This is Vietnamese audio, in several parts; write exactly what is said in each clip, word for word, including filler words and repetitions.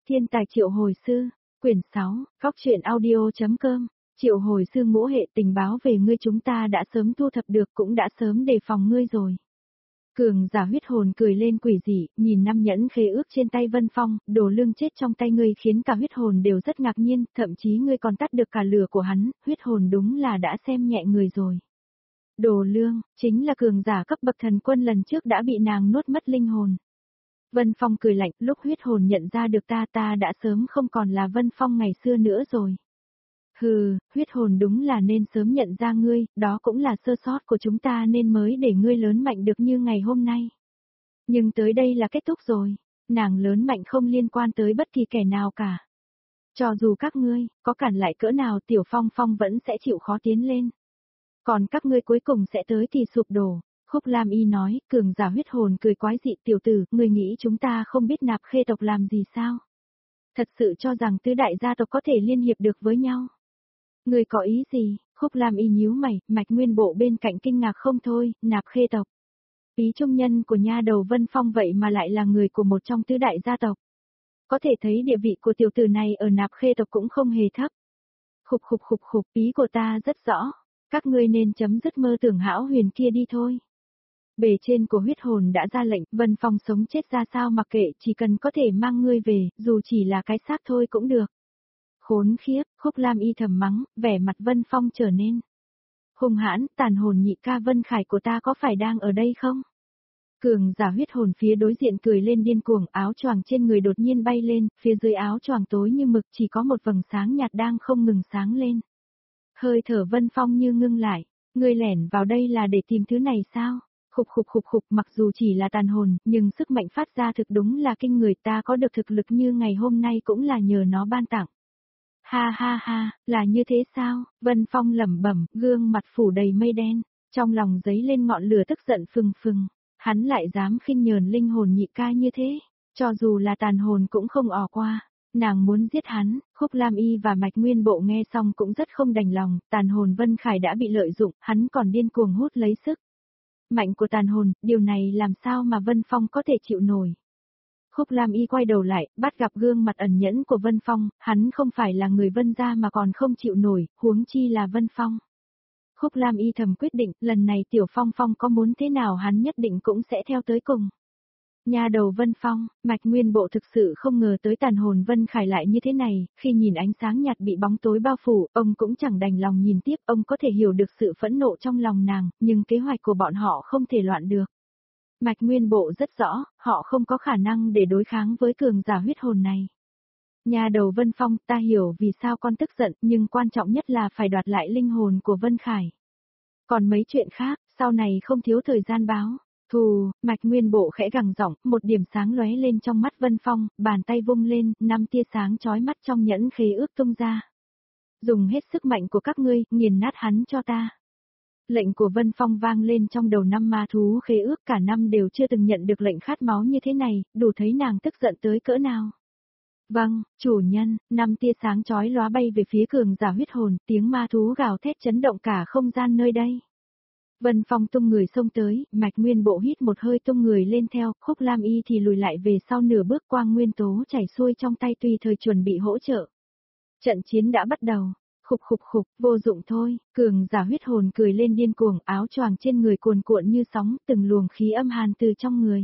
Thiên tài triệu hồi sư, quyển sáu, góc truyện audio.com, triệu hồi sư ngũ hệ tình báo về ngươi chúng ta đã sớm thu thập được cũng đã sớm đề phòng ngươi rồi. Cường giả huyết hồn cười lên quỷ dị, nhìn năm nhẫn khế ước trên tay Vân Phong, đồ lương chết trong tay ngươi khiến cả huyết hồn đều rất ngạc nhiên, thậm chí ngươi còn tắt được cả lửa của hắn, huyết hồn đúng là đã xem nhẹ người rồi. Đồ lương, chính là cường giả cấp bậc thần quân lần trước đã bị nàng nuốt mất linh hồn. Vân Phong cười lạnh, lúc huyết hồn nhận ra được ta ta đã sớm không còn là Vân Phong ngày xưa nữa rồi. Hừ, huyết hồn đúng là nên sớm nhận ra ngươi, đó cũng là sơ sót của chúng ta nên mới để ngươi lớn mạnh được như ngày hôm nay. Nhưng tới đây là kết thúc rồi, nàng lớn mạnh không liên quan tới bất kỳ kẻ nào cả. Cho dù các ngươi, có cản lại cỡ nào Tiểu Phong Phong vẫn sẽ chịu khó tiến lên. Còn các ngươi cuối cùng sẽ tới thì sụp đổ. Khúc Lam Y nói, cường giả huyết hồn cười quái dị, tiểu tử, ngươi nghĩ chúng ta không biết Nạp Khê tộc làm gì sao? Thật sự cho rằng tứ đại gia tộc có thể liên hiệp được với nhau. Ngươi có ý gì? Khúc Lam Y nhíu mày, Mạch Nguyên Bộ bên cạnh kinh ngạc không thôi, Nạp Khê tộc. Ý trung nhân của nha đầu Vân Phong vậy mà lại là người của một trong tứ đại gia tộc. Có thể thấy địa vị của tiểu tử này ở Nạp Khê tộc cũng không hề thấp. Khục khục khục khục, ý của ta rất rõ, các ngươi nên chấm dứt mơ tưởng hão huyền kia đi thôi. Bề trên của huyết hồn đã ra lệnh, Vân Phong sống chết ra sao mặc kệ, chỉ cần có thể mang ngươi về, dù chỉ là cái xác thôi cũng được. Khốn khiếp, Khúc Lam Y thầm mắng, vẻ mặt Vân Phong trở nên hung hãn, tàn hồn nhị ca Vân Khải của ta có phải đang ở đây không? Cường giả huyết hồn phía đối diện cười lên điên cuồng, áo choàng trên người đột nhiên bay lên, phía dưới áo choàng tối như mực chỉ có một vầng sáng nhạt đang không ngừng sáng lên. Hơi thở Vân Phong như ngưng lại, ngươi lẻn vào đây là để tìm thứ này sao? Khục khục khục khục, mặc dù chỉ là tàn hồn, nhưng sức mạnh phát ra thực đúng là kinh người, ta có được thực lực như ngày hôm nay cũng là nhờ nó ban tặng. Ha ha ha, là như thế sao? Vân Phong lẩm bẩm, gương mặt phủ đầy mây đen, trong lòng giấy lên ngọn lửa tức giận phừng phừng, hắn lại dám khinh nhờn linh hồn nhị ca như thế, cho dù là tàn hồn cũng không ò qua. Nàng muốn giết hắn, Khúc Lam Y và Mạch Nguyên Bộ nghe xong cũng rất không đành lòng, tàn hồn Vân Khải đã bị lợi dụng, hắn còn điên cuồng hút lấy sức mạnh của tàn hồn, điều này làm sao mà Vân Phong có thể chịu nổi. Khúc Lam Y quay đầu lại, bắt gặp gương mặt ẩn nhẫn của Vân Phong, hắn không phải là người Vân gia mà còn không chịu nổi, huống chi là Vân Phong. Khúc Lam Y thầm quyết định, lần này Tiểu Phong Phong có muốn thế nào hắn nhất định cũng sẽ theo tới cùng. Nhà đầu Vân Phong, Mạch Nguyên Bộ thực sự không ngờ tới tàn hồn Vân Khải lại như thế này, khi nhìn ánh sáng nhạt bị bóng tối bao phủ, ông cũng chẳng đành lòng nhìn tiếp, ông có thể hiểu được sự phẫn nộ trong lòng nàng, nhưng kế hoạch của bọn họ không thể loạn được. Mạch Nguyên Bộ rất rõ, họ không có khả năng để đối kháng với cường giả huyết hồn này. Nhà đầu Vân Phong, ta hiểu vì sao con tức giận, nhưng quan trọng nhất là phải đoạt lại linh hồn của Vân Khải. Còn mấy chuyện khác, sau này không thiếu thời gian báo. Thù, Mạch Nguyên Bộ khẽ gằn giọng, một điểm sáng lóe lên trong mắt Vân Phong, bàn tay vung lên, năm tia sáng chói mắt trong nhẫn khế ước tung ra. Dùng hết sức mạnh của các ngươi, nghiền nát hắn cho ta. Lệnh của Vân Phong vang lên trong đầu năm ma thú khế ước, cả năm đều chưa từng nhận được lệnh khát máu như thế này, đủ thấy nàng tức giận tới cỡ nào. Vâng, chủ nhân, năm tia sáng chói lóa bay về phía cường giả huyết hồn, tiếng ma thú gào thét chấn động cả không gian nơi đây. Vân Phong tung người xông tới, Mạch Nguyên Bộ hít một hơi tung người lên theo, Khúc Lam Y thì lùi lại về sau nửa bước, quang nguyên tố chảy xuôi trong tay tùy thời chuẩn bị hỗ trợ. Trận chiến đã bắt đầu. Khục khục khục, vô dụng thôi, cường giả huyết hồn cười lên điên cuồng, áo choàng trên người cuồn cuộn như sóng, từng luồng khí âm hàn từ trong người.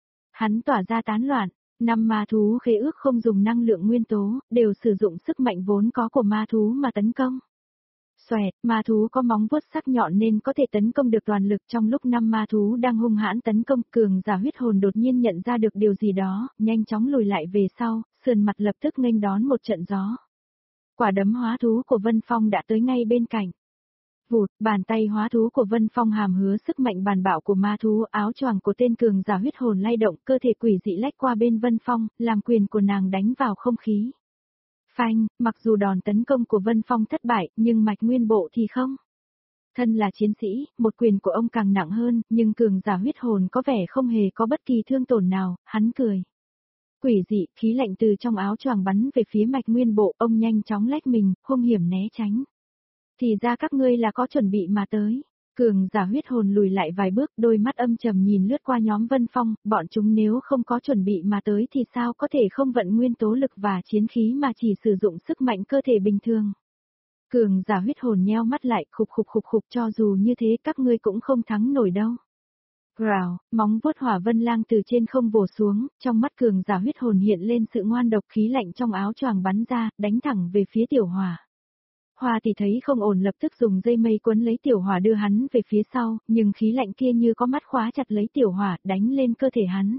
Hắn tỏa ra tán loạn, năm ma thú khế ước không dùng năng lượng nguyên tố, đều sử dụng sức mạnh vốn có của ma thú mà tấn công. Xoẹt, ma thú có móng vuốt sắc nhọn nên có thể tấn công được toàn lực. Trong lúc năm ma thú đang hung hãn tấn công, cường giả huyết hồn đột nhiên nhận ra được điều gì đó, nhanh chóng lùi lại về sau, sườn mặt lập tức nghênh đón một trận gió. Quả đấm hóa thú của Vân Phong đã tới ngay bên cạnh. Vụt, bàn tay hóa thú của Vân Phong hàm hứa sức mạnh bàn bạo của ma thú, áo choàng của tên cường giả huyết hồn lay động, cơ thể quỷ dị lách qua bên Vân Phong, làm quyền của nàng đánh vào không khí. Phanh, mặc dù đòn tấn công của Vân Phong thất bại, nhưng Mạch Nguyên Bộ thì không. Thân là chiến sĩ, một quyền của ông càng nặng hơn, nhưng cường giả huyết hồn có vẻ không hề có bất kỳ thương tổn nào, hắn cười. Quỷ dị, khí lạnh từ trong áo choàng bắn về phía Mạch Nguyên Bộ, ông nhanh chóng lách mình, hung hiểm né tránh. Thì ra các ngươi là có chuẩn bị mà tới. Cường giả huyết hồn lùi lại vài bước, đôi mắt âm trầm nhìn lướt qua nhóm Vân Phong, bọn chúng nếu không có chuẩn bị mà tới thì sao có thể không vận nguyên tố lực và chiến khí mà chỉ sử dụng sức mạnh cơ thể bình thường. Cường giả huyết hồn nheo mắt lại, khục khục khục khục, cho dù như thế các ngươi cũng không thắng nổi đâu. Rào, móng vuốt hỏa vân lang từ trên không vồ xuống, trong mắt cường giả huyết hồn hiện lên sự ngoan độc, khí lạnh trong áo choàng bắn ra, đánh thẳng về phía tiểu hỏa. Hoa thì thấy không ổn, lập tức dùng dây mây quấn lấy tiểu hỏa đưa hắn về phía sau, nhưng khí lạnh kia như có mắt khóa chặt lấy tiểu hỏa, đánh lên cơ thể hắn.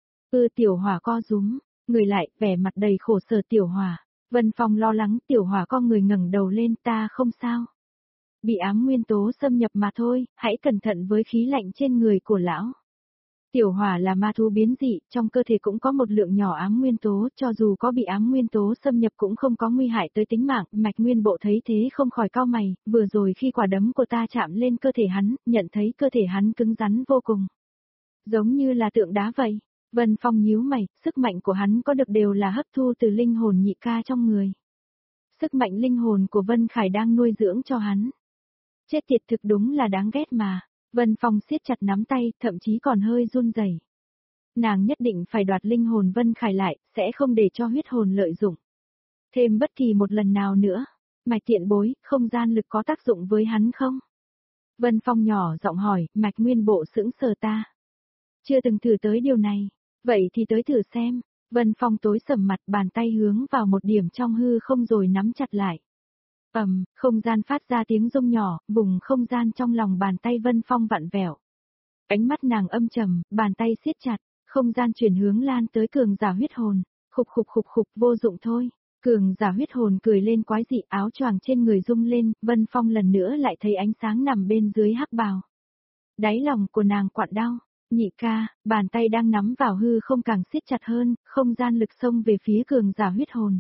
Ư tiểu hỏa co rúm, người lại, vẻ mặt đầy khổ sở tiểu hỏa. Vân Phong lo lắng, tiểu hỏa co người ngẩng đầu lên, ta không sao. Bị ám nguyên tố xâm nhập mà thôi, hãy cẩn thận với khí lạnh trên người của lão. Tiểu hỏa là ma thú biến dị, trong cơ thể cũng có một lượng nhỏ ám nguyên tố, cho dù có bị ám nguyên tố xâm nhập cũng không có nguy hại tới tính mạng. Mạch Nguyên Bộ thấy thế không khỏi cau mày, vừa rồi khi quả đấm của ta chạm lên cơ thể hắn, nhận thấy cơ thể hắn cứng rắn vô cùng. Giống như là tượng đá vậy. Vân Phong nhíu mày, sức mạnh của hắn có được đều là hấp thu từ linh hồn nhị ca trong người. Sức mạnh linh hồn của Vân Khải đang nuôi dưỡng cho hắn. Chết tiệt, thực đúng là đáng ghét mà. Vân Phong siết chặt nắm tay, thậm chí còn hơi run rẩy. Nàng nhất định phải đoạt linh hồn Vân Khải lại, sẽ không để cho huyết hồn lợi dụng. Thêm bất kỳ một lần nào nữa. Mạch Tiện Bối, không gian lực có tác dụng với hắn không? Vân Phong nhỏ giọng hỏi, Mạch Nguyên Bộ sững sờ ta. Chưa từng thử tới điều này. Vậy thì tới thử xem. Vân Phong tối sầm mặt, bàn tay hướng vào một điểm trong hư không rồi nắm chặt lại. Ầm, không gian phát ra tiếng rung nhỏ, vùng không gian trong lòng bàn tay Vân Phong vặn vẹo. Ánh mắt nàng âm trầm, bàn tay siết chặt, không gian chuyển hướng lan tới cường giả huyết hồn. Khục khục khục khục, vô dụng thôi. Cường giả huyết hồn cười lên quái dị, áo choàng trên người rung lên, Vân Phong lần nữa lại thấy ánh sáng nằm bên dưới hắc bào. Đáy lòng của nàng quặn đau. Nhị ca, bàn tay đang nắm vào hư không càng siết chặt hơn, không gian lực xông về phía cường giả huyết hồn.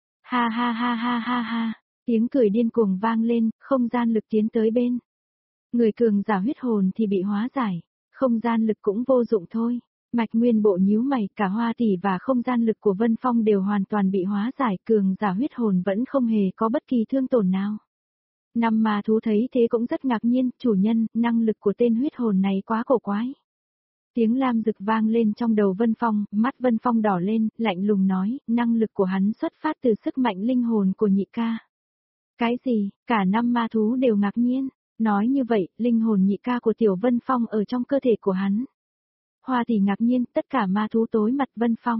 Ha ha ha ha ha ha, tiếng cười điên cuồng vang lên, không gian lực tiến tới bên. Người cường giả huyết hồn thì bị hóa giải, không gian lực cũng vô dụng thôi. Mạch Nguyên Bộ nhíu mày, cả Hoa Tỷ và không gian lực của Vân Phong đều hoàn toàn bị hóa giải, cường giả huyết hồn vẫn không hề có bất kỳ thương tổn nào. Năm ma thú thấy thế cũng rất ngạc nhiên, chủ nhân, năng lực của tên huyết hồn này quá cổ quái. Tiếng lam rực vang lên trong đầu Vân Phong, mắt Vân Phong đỏ lên, lạnh lùng nói, năng lực của hắn xuất phát từ sức mạnh linh hồn của nhị ca. Cái gì, cả năm ma thú đều ngạc nhiên, nói như vậy, linh hồn nhị ca của tiểu Vân Phong ở trong cơ thể của hắn. Hoa thì ngạc nhiên, tất cả ma thú tối mặt Vân Phong.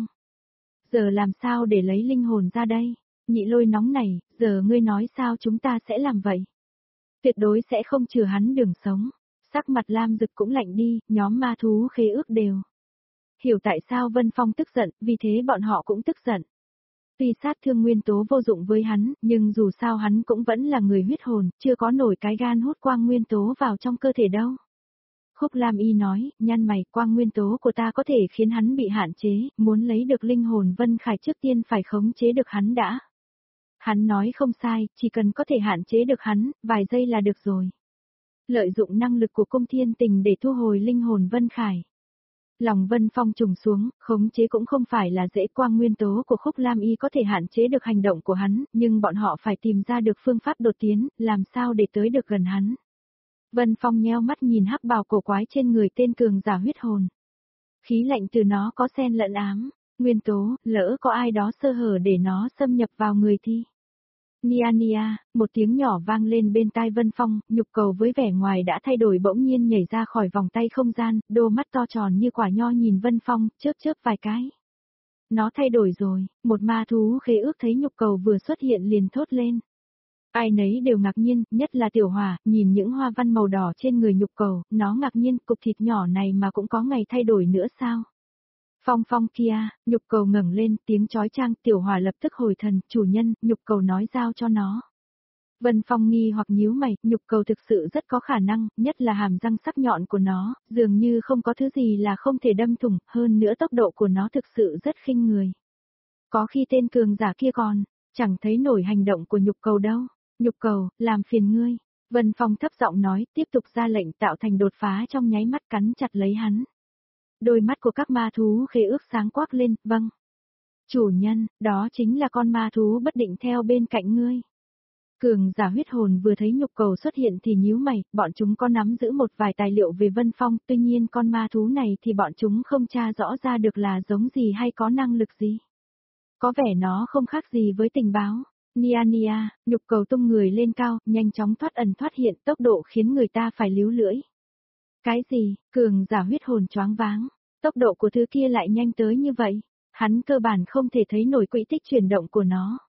Giờ làm sao để lấy linh hồn ra đây? Nhị Lôi nóng này, giờ ngươi nói sao chúng ta sẽ làm vậy? Tuyệt đối sẽ không chừa hắn đường sống. Sắc mặt lam rực cũng lạnh đi, nhóm ma thú khế ước đều. Hiểu tại sao Vân Phong tức giận, vì thế bọn họ cũng tức giận. Tuy sát thương nguyên tố vô dụng với hắn, nhưng dù sao hắn cũng vẫn là người huyết hồn, chưa có nổi cái gan hút quang nguyên tố vào trong cơ thể đâu. Khúc Lam Y nói, nhăn mày, quang nguyên tố của ta có thể khiến hắn bị hạn chế, muốn lấy được linh hồn Vân Khải trước tiên phải khống chế được hắn đã. Hắn nói không sai, chỉ cần có thể hạn chế được hắn, vài giây là được rồi. Lợi dụng năng lực của cung thiên tình để thu hồi linh hồn Vân Khải. Lòng Vân Phong trùng xuống, khống chế cũng không phải là dễ, quang nguyên tố của Khúc Lam Y có thể hạn chế được hành động của hắn, nhưng bọn họ phải tìm ra được phương pháp đột tiến, làm sao để tới được gần hắn. Vân Phong nheo mắt nhìn hắc bào cổ quái trên người tên cường giả huyết hồn. Khí lạnh từ nó có xen lẫn ám, nguyên tố, lỡ có ai đó sơ hở để nó xâm nhập vào người thì. Nia nia, một tiếng nhỏ vang lên bên tai Vân Phong, nhục cầu với vẻ ngoài đã thay đổi bỗng nhiên nhảy ra khỏi vòng tay không gian, đôi mắt to tròn như quả nho nhìn Vân Phong, chớp chớp vài cái. Nó thay đổi rồi, một ma thú khế ước thấy nhục cầu vừa xuất hiện liền thốt lên. Ai nấy đều ngạc nhiên, nhất là Tiểu Hỏa, nhìn những hoa văn màu đỏ trên người nhục cầu, nó ngạc nhiên, cục thịt nhỏ này mà cũng có ngày thay đổi nữa sao? Phong Phong kia, nhục cầu ngẩng lên, tiếng chói chang, Tiểu Hỏa lập tức hồi thần, chủ nhân, nhục cầu nói giao cho nó. Vân Phong nghi hoặc nhíu mày, nhục cầu thực sự rất có khả năng, nhất là hàm răng sắc nhọn của nó, dường như không có thứ gì là không thể đâm thủng, hơn nữa tốc độ của nó thực sự rất khinh người. Có khi tên cường giả kia còn, chẳng thấy nổi hành động của nhục cầu đâu. Nhục cầu, làm phiền ngươi. Vân Phong thấp giọng nói, tiếp tục ra lệnh tạo thành đột phá trong nháy mắt cắn chặt lấy hắn. Đôi mắt của các ma thú khế ước sáng quắc lên, vâng. Chủ nhân, đó chính là con ma thú bất định theo bên cạnh ngươi. Cường giả huyết hồn vừa thấy nhục cầu xuất hiện thì nhíu mày, bọn chúng có nắm giữ một vài tài liệu về Vân Phong, tuy nhiên con ma thú này thì bọn chúng không tra rõ ra được là giống gì hay có năng lực gì. Có vẻ nó không khác gì với tình báo. Nia nia, nhục cầu tung người lên cao, nhanh chóng thoát ẩn thoát hiện, tốc độ khiến người ta phải líu lưỡi. Cái gì, cường giả huyết hồn choáng váng, tốc độ của thứ kia lại nhanh tới như vậy, hắn cơ bản không thể thấy nổi quỹ tích chuyển động của nó.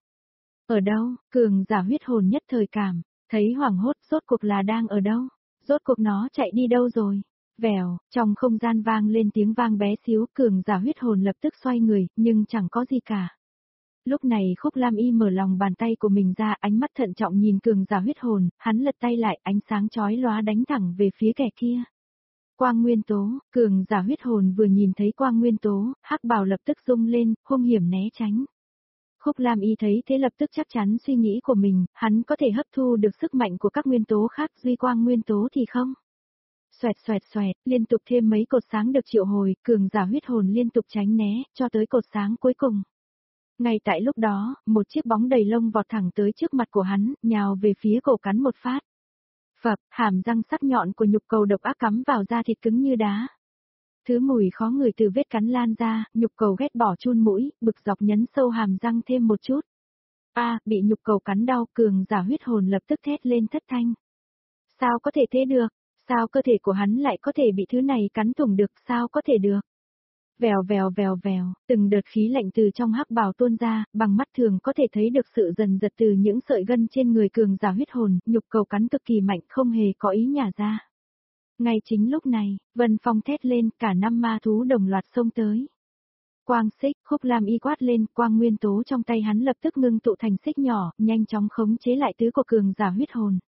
Ở đâu, cường giả huyết hồn nhất thời cảm, thấy hoảng hốt, rốt cuộc là đang ở đâu, rốt cuộc nó chạy đi đâu rồi. Vèo, trong không gian vang lên tiếng vang bé xíu, cường giả huyết hồn lập tức xoay người, nhưng chẳng có gì cả. Lúc này Khúc Lam Y mở lòng bàn tay của mình ra, ánh mắt thận trọng nhìn cường giả huyết hồn, hắn lật tay lại, ánh sáng chói lóa đánh thẳng về phía kẻ kia. Quang nguyên tố, cường giả huyết hồn vừa nhìn thấy quang nguyên tố, hắc bào lập tức rung lên, hung hiểm né tránh. Khúc Lam Y thấy thế lập tức chắc chắn suy nghĩ của mình, hắn có thể hấp thu được sức mạnh của các nguyên tố khác, duy quang nguyên tố thì không. Xoẹt xoẹt xoẹt, liên tục thêm mấy cột sáng được triệu hồi, cường giả huyết hồn liên tục tránh né, cho tới cột sáng cuối cùng. Ngay tại lúc đó, một chiếc bóng đầy lông vọt thẳng tới trước mặt của hắn, nhào về phía cổ cắn một phát. Phập, hàm răng sắc nhọn của nhục cầu độc ác cắm vào da thịt cứng như đá. Thứ mùi khó ngửi từ vết cắn lan ra, nhục cầu ghét bỏ chun mũi, bực dọc nhấn sâu hàm răng thêm một chút. A, à, bị nhục cầu cắn đau, cường giả huyết hồn lập tức thét lên thất thanh. Sao có thể thế được? Sao cơ thể của hắn lại có thể bị thứ này cắn thủng được, sao có thể được? Vèo vèo vèo vèo, từng đợt khí lạnh từ trong hắc bào tuôn ra, bằng mắt thường có thể thấy được sự dần dật từ những sợi gân trên người cường giả huyết hồn, nhục cầu cắn cực kỳ mạnh không hề có ý nhả ra. Ngay chính lúc này, Vân Phong thét lên, cả năm ma thú đồng loạt xông tới. Quang xích, Khúc Lam Y quát lên, quang nguyên tố trong tay hắn lập tức ngưng tụ thành xích nhỏ, nhanh chóng khống chế lại tứ của cường giả huyết hồn.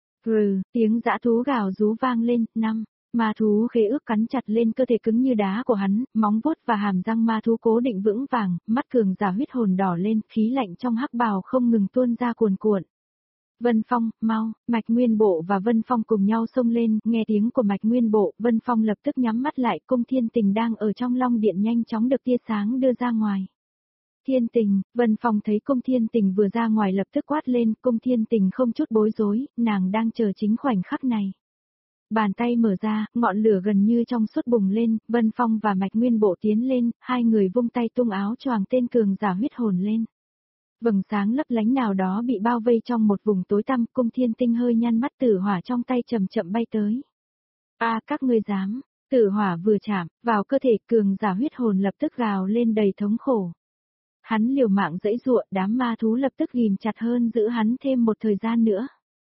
Rừ, tiếng dã thú gào rú vang lên, năm. Ma thú khế ước cắn chặt lên cơ thể cứng như đá của hắn, móng vuốt và hàm răng ma thú cố định vững vàng, mắt cường giả huyết hồn đỏ lên, khí lạnh trong hắc bào không ngừng tuôn ra cuồn cuộn. Vân Phong, mau, Mạch Nguyên Bộ và Vân Phong cùng nhau xông lên, nghe tiếng của Mạch Nguyên Bộ, Vân Phong lập tức nhắm mắt lại, Cung Thiên Tình đang ở trong Long Điện nhanh chóng được tia sáng đưa ra ngoài. Thiên Tình, Vân Phong thấy Cung Thiên Tình vừa ra ngoài lập tức quát lên, Cung Thiên Tình không chút bối rối, nàng đang chờ chính khoảnh khắc này. Bàn tay mở ra, ngọn lửa gần như trong suốt bùng lên, Vân Phong và Mạch Nguyên Bộ tiến lên, hai người vung tay tung áo choàng tên cường giả huyết hồn lên. Vầng sáng lấp lánh nào đó bị bao vây trong một vùng tối tăm, Cung Thiên Tinh hơi nhăn mắt, tử hỏa trong tay chậm chậm bay tới. A, à, các ngươi dám, tử hỏa vừa chạm vào cơ thể cường giả huyết hồn lập tức gào lên đầy thống khổ. Hắn liều mạng giãy giụa, đám ma thú lập tức ghìm chặt hơn giữ hắn thêm một thời gian nữa.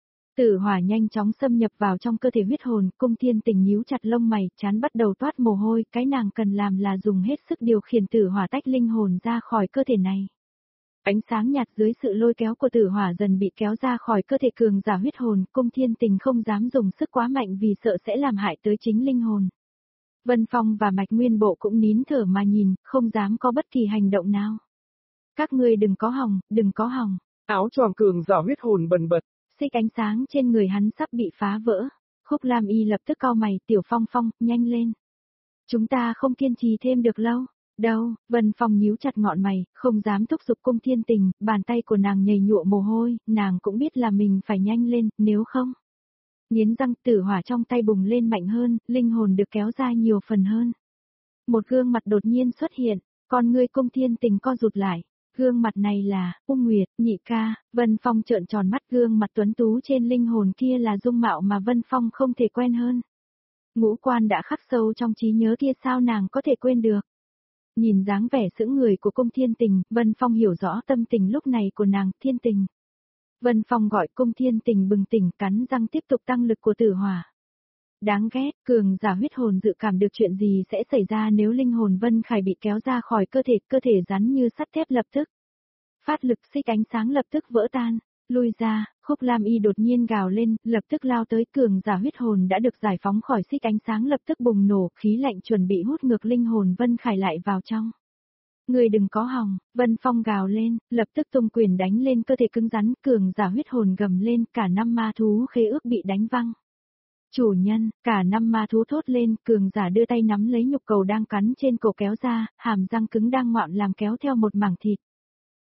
Tử hỏa nhanh chóng xâm nhập vào trong cơ thể huyết hồn, Cung Thiên Tình nhíu chặt lông mày, trán bắt đầu toát mồ hôi, cái nàng cần làm là dùng hết sức điều khiển tử hỏa tách linh hồn ra khỏi cơ thể này. Ánh sáng nhạt dưới sự lôi kéo của tử hỏa dần bị kéo ra khỏi cơ thể cường giả huyết hồn, Cung Thiên Tình không dám dùng sức quá mạnh vì sợ sẽ làm hại tới chính linh hồn. Vân Phong và Mạch Nguyên Bộ cũng nín thở mà nhìn, không dám có bất kỳ hành động nào. Các ngươi đừng có hòng, đừng có hòng. Áo choàng cường giả huyết hồn bần bật. Xích ánh sáng trên người hắn sắp bị phá vỡ. Khúc Lam Y lập tức cau mày, Tiểu Phong Phong, nhanh lên. Chúng ta không kiên trì thêm được lâu. Đâu, Vân Phong nhíu chặt ngọn mày, không dám thúc giục Cung Thiên Tình, bàn tay của nàng nhầy nhụa mồ hôi, nàng cũng biết là mình phải nhanh lên, nếu không. Nghiến răng, tử hỏa trong tay bùng lên mạnh hơn, linh hồn được kéo ra nhiều phần hơn. Một gương mặt đột nhiên xuất hiện, con ngươi Cung Thiên Tình co rụt lại. Gương mặt này là, Ung Nguyệt, nhị ca, Vân Phong trợn tròn mắt, gương mặt tuấn tú trên linh hồn kia là dung mạo mà Vân Phong không thể quen hơn. Ngũ quan đã khắc sâu trong trí nhớ kia sao nàng có thể quên được. Nhìn dáng vẻ sững người của Cung Thiên Tình, Vân Phong hiểu rõ tâm tình lúc này của nàng, Thiên Tình. Vân Phong gọi Cung Thiên Tình bừng tỉnh, cắn răng tiếp tục tăng lực của tử hỏa. Đáng ghét, cường giả huyết hồn dự cảm được chuyện gì sẽ xảy ra nếu linh hồn Vân Khải bị kéo ra khỏi cơ thể, cơ thể rắn như sắt thép lập tức. Phát lực, xích ánh sáng lập tức vỡ tan, lui ra, Khúc Lam Y đột nhiên gào lên, lập tức lao tới, cường giả huyết hồn đã được giải phóng khỏi xích ánh sáng lập tức bùng nổ, khí lạnh chuẩn bị hút ngược linh hồn Vân Khải lại vào trong. Người đừng có hòng, Vân Phong gào lên, lập tức tung quyền đánh lên cơ thể cứng rắn, cường giả huyết hồn gầm lên, cả năm ma thú khế ước bị đánh văng. Chủ nhân, cả năm ma thú thốt lên, cường giả đưa tay nắm lấy nhục cầu đang cắn trên cổ kéo ra, hàm răng cứng đang ngoạm làm kéo theo một mảng thịt.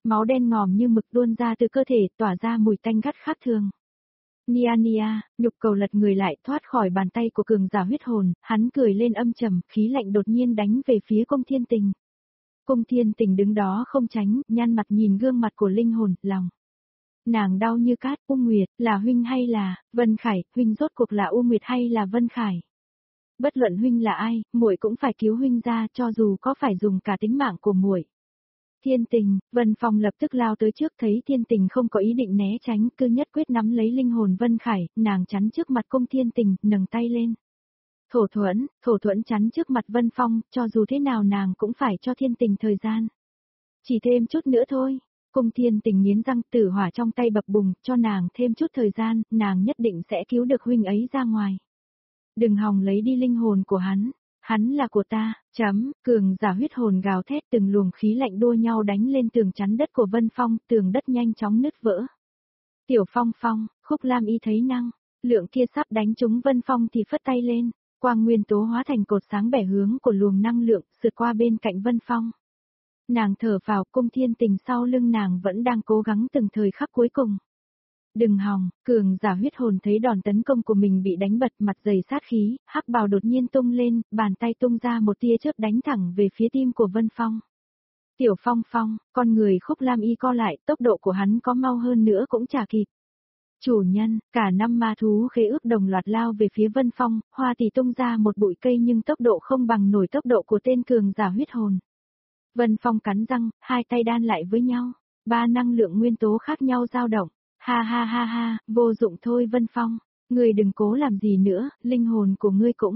máu đen ngòm như mực tuôn ra từ cơ thể, tỏa ra mùi tanh gắt khác thường. Nia nia, nhục cầu lật người lại thoát khỏi bàn tay của cường giả huyết hồn, hắn cười lên âm trầm, khí lạnh đột nhiên đánh về phía Cung Thiên Tình. Cung Thiên Tình đứng đó không tránh, nhăn mặt nhìn gương mặt của linh hồn, lòng. Nàng đau như cát, U Nguyệt, là huynh hay là, Vân Khải, huynh rốt cuộc là U Nguyệt hay là Vân Khải? Bất luận huynh là ai, muội cũng phải cứu huynh ra, cho dù có phải dùng cả tính mạng của muội. Thiên Tình, Vân Phong lập tức lao tới trước, thấy Thiên Tình không có ý định né tránh, cứ nhất quyết nắm lấy linh hồn Vân Khải, nàng chắn trước mặt Cung Thiên Tình, nâng tay lên. Thổ Thuẫn, Thổ Thuẫn chắn trước mặt Vân Phong, cho dù thế nào nàng cũng phải cho Thiên Tình thời gian. Chỉ thêm chút nữa thôi. Cung Thiên Tình nghiến răng, tử hỏa trong tay bập bùng, cho nàng thêm chút thời gian, nàng nhất định sẽ cứu được huynh ấy ra ngoài. Đừng hòng lấy đi linh hồn của hắn, hắn là của ta, chấm, cường giả huyết hồn gào thét, từng luồng khí lạnh đua nhau đánh lên tường chắn đất của Vân Phong, tường đất nhanh chóng nứt vỡ. Tiểu Phong Phong, Khúc Lam Y thấy năng lượng kia sắp đánh trúng Vân Phong thì phất tay lên, quang nguyên tố hóa thành cột sáng bẻ hướng của luồng năng lượng, sượt qua bên cạnh Vân Phong. Nàng thở vào, Cung Thiên Tình sau lưng nàng vẫn đang cố gắng từng thời khắc cuối cùng. Đừng hòng, cường giả huyết hồn thấy đòn tấn công của mình bị đánh bật, mặt dày sát khí, hắc bào đột nhiên tung lên, bàn tay tung ra một tia chớp đánh thẳng về phía tim của Vân Phong. Tiểu Phong Phong, con người Khúc Lam Y co lại, tốc độ của hắn có mau hơn nữa cũng chả kịp. Chủ nhân, cả năm ma thú khế ước đồng loạt lao về phía Vân Phong, hoa thì tung ra một bụi cây nhưng tốc độ không bằng nổi tốc độ của tên cường giả huyết hồn. Vân Phong cắn răng, hai tay đan lại với nhau, ba năng lượng nguyên tố khác nhau dao động. Ha ha ha ha, vô dụng thôi Vân Phong, ngươi đừng cố làm gì nữa, linh hồn của ngươi cũng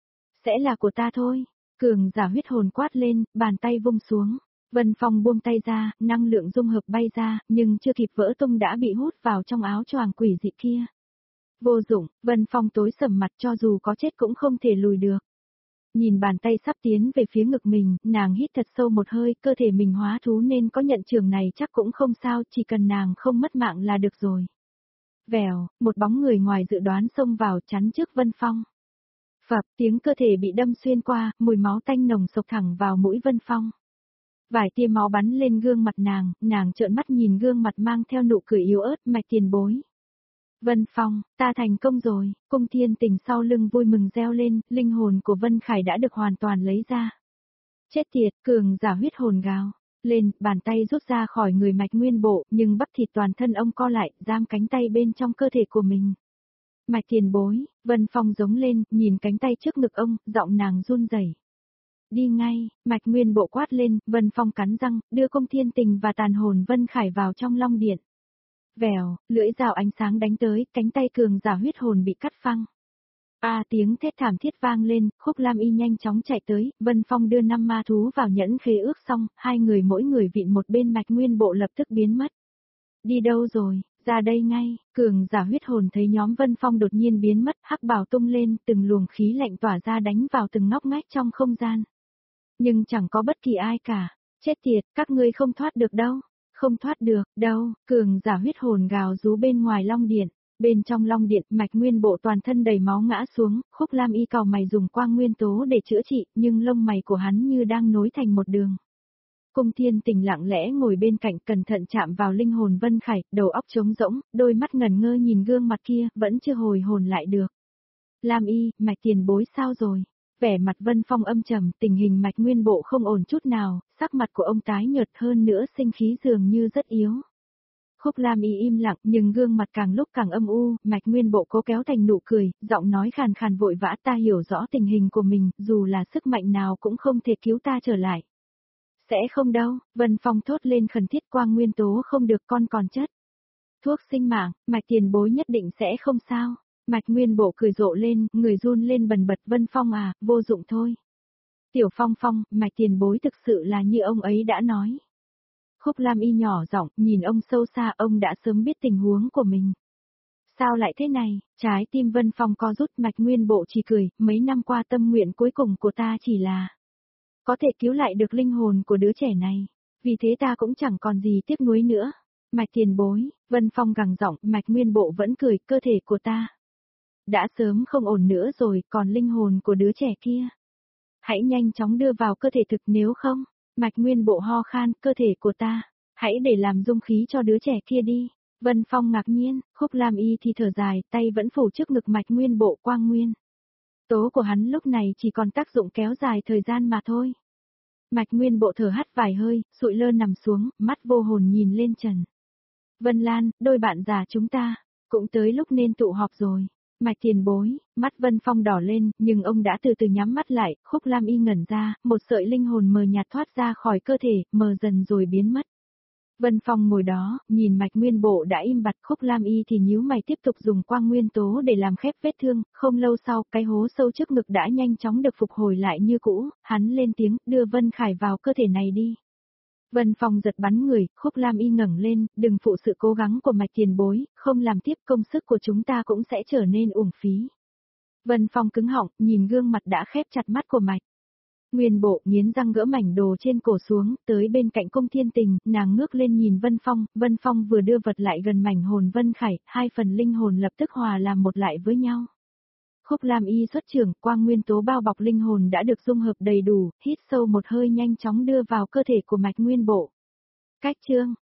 sẽ là của ta thôi. Cường giả huyết hồn quát lên, bàn tay vung xuống. Vân Phong buông tay ra, năng lượng dung hợp bay ra, nhưng chưa kịp vỡ tung đã bị hút vào trong áo choàng quỷ dị kia. Vô dụng, Vân Phong tối sầm mặt, cho dù có chết cũng không thể lùi được. Nhìn bàn tay sắp tiến về phía ngực mình, nàng hít thật sâu một hơi, cơ thể mình hóa thú nên có nhận trường này chắc cũng không sao, chỉ cần nàng không mất mạng là được rồi. Vèo, một bóng người ngoài dự đoán xông vào chắn trước Vân Phong. Phập, tiếng cơ thể bị đâm xuyên qua, mùi máu tanh nồng sộc thẳng vào mũi Vân Phong. Vài tia máu bắn lên gương mặt nàng, nàng trợn mắt nhìn gương mặt mang theo nụ cười yếu ớt, Mạch Tiền Bối. Vân Phong, ta thành công rồi, Cung Thiên Tình sau lưng vui mừng reo lên, linh hồn của Vân Khải đã được hoàn toàn lấy ra. Chết tiệt, cường giả huyết hồn gào lên, bàn tay rút ra khỏi người Mạch Nguyên Bộ, nhưng bắp thịt toàn thân ông co lại, giam cánh tay bên trong cơ thể của mình. Mạch Tiền Bối, Vân Phong giống lên, nhìn cánh tay trước ngực ông, giọng nàng run rẩy. Đi ngay, Mạch Nguyên Bộ quát lên, Vân Phong cắn răng, đưa Cung Thiên Tình và tàn hồn Vân Khải vào trong long điện. Vèo, lưỡi dao ánh sáng đánh tới, cánh tay cường giả huyết hồn bị cắt phăng. A à, tiếng thét thảm thiết vang lên, Khúc Lam Y nhanh chóng chạy tới, Vân Phong đưa năm ma thú vào nhẫn khế ước xong, hai người mỗi người vịn một bên Mạch Nguyên Bộ lập tức biến mất. Đi đâu rồi, ra đây ngay, cường giả huyết hồn thấy nhóm Vân Phong đột nhiên biến mất, hắc bào tung lên, từng luồng khí lạnh tỏa ra đánh vào từng ngóc ngách trong không gian. Nhưng chẳng có bất kỳ ai cả, chết tiệt, các ngươi không thoát được đâu. Không thoát được, đâu, cường giả huyết hồn gào rú bên ngoài long điện. Bên trong long điện, Mạch Nguyên Bộ toàn thân đầy máu ngã xuống, Khúc Lam Y cau mày dùng quang nguyên tố để chữa trị, nhưng lông mày của hắn như đang nối thành một đường. Cung Thiên Tình lặng lẽ ngồi bên cạnh, cẩn thận chạm vào linh hồn Vân Khải, đầu óc trống rỗng, đôi mắt ngẩn ngơ nhìn gương mặt kia, vẫn chưa hồi hồn lại được. Lam Y, Mạch Tiền Bối sao rồi? Vẻ mặt Vân Phong âm trầm, tình hình Mạch Nguyên Bộ không ổn chút nào, sắc mặt của ông tái nhợt hơn nữa, sinh khí dường như rất yếu. Khúc Lam Y im lặng, nhưng gương mặt càng lúc càng âm u, Mạch Nguyên Bộ cố kéo thành nụ cười, giọng nói khàn khàn vội vã, ta hiểu rõ tình hình của mình, dù là sức mạnh nào cũng không thể cứu ta trở lại. Sẽ không đâu, Vân Phong thốt lên khẩn thiết, quang nguyên tố không được, con còn chất. Thuốc sinh mạng, Mạch Tiền Bối nhất định sẽ không sao. Mạch Nguyên Bộ cười rộ lên, người run lên bần bật, Vân Phong à, vô dụng thôi. Tiểu Phong Phong, Mạch Tiền Bối thực sự là như ông ấy đã nói. Khúc Lam Y nhỏ giọng, nhìn ông sâu xa, ông đã sớm biết tình huống của mình. Sao lại thế này, trái tim Vân Phong co rút, Mạch Nguyên Bộ chỉ cười, mấy năm qua tâm nguyện cuối cùng của ta chỉ là có thể cứu lại được linh hồn của đứa trẻ này, vì thế ta cũng chẳng còn gì tiếc nuối nữa. Mạch Tiền Bối, Vân Phong gằn giọng, Mạch Nguyên Bộ vẫn cười, cơ thể của ta đã sớm không ổn nữa rồi, còn linh hồn của đứa trẻ kia, hãy nhanh chóng đưa vào cơ thể thực, nếu không, Mạch Nguyên Bộ ho khan, cơ thể của ta, Hãy để làm dung khí cho đứa trẻ kia đi. Vân Phong ngạc nhiên, Khúc Lam Y thì thở dài, tay vẫn phủ trước ngực Mạch Nguyên Bộ quang nguyên. Tố của hắn lúc này chỉ còn tác dụng kéo dài thời gian mà thôi. Mạch Nguyên Bộ thở hắt vài hơi, sụi lơ nằm xuống, mắt vô hồn nhìn lên trần. Vân Lan, đôi bạn già chúng ta, cũng tới lúc nên tụ họp rồi. Mạch tiền bối, mắt Vân Phong đỏ lên, nhưng ông đã từ từ nhắm mắt lại, Khúc Lam Y ngẩn ra, một sợi linh hồn mờ nhạt thoát ra khỏi cơ thể, mờ dần rồi biến mất. Vân Phong ngồi đó, nhìn Mạch Nguyên Bộ đã im bặt, Khúc Lam Y thì nhíu mày tiếp tục dùng quang nguyên tố để làm khép vết thương, không lâu sau, cái hố sâu trước ngực đã nhanh chóng được phục hồi lại như cũ, hắn lên tiếng, đưa Vân Khải vào cơ thể này đi. Vân Phong giật bắn người, Khúc Lam Y ngẩng lên, đừng phụ sự cố gắng của Mạch tiền bối, không làm tiếp công sức của chúng ta cũng sẽ trở nên uổng phí. Vân Phong cứng họng, nhìn gương mặt đã khép chặt mắt của Mạch Nguyên Bộ, nghiến răng gỡ mảnh đồ trên cổ xuống, tới bên cạnh Cung Thiên Tình, nàng ngước lên nhìn Vân Phong, Vân Phong vừa đưa vật lại gần mảnh hồn Vân Khải, hai phần linh hồn lập tức hòa làm một lại với nhau. Khúc Lam Y xuất trường, quang nguyên tố bao bọc linh hồn đã được dung hợp đầy đủ, hít sâu một hơi nhanh chóng đưa vào cơ thể của Mạch Nguyên Bộ. Cách chương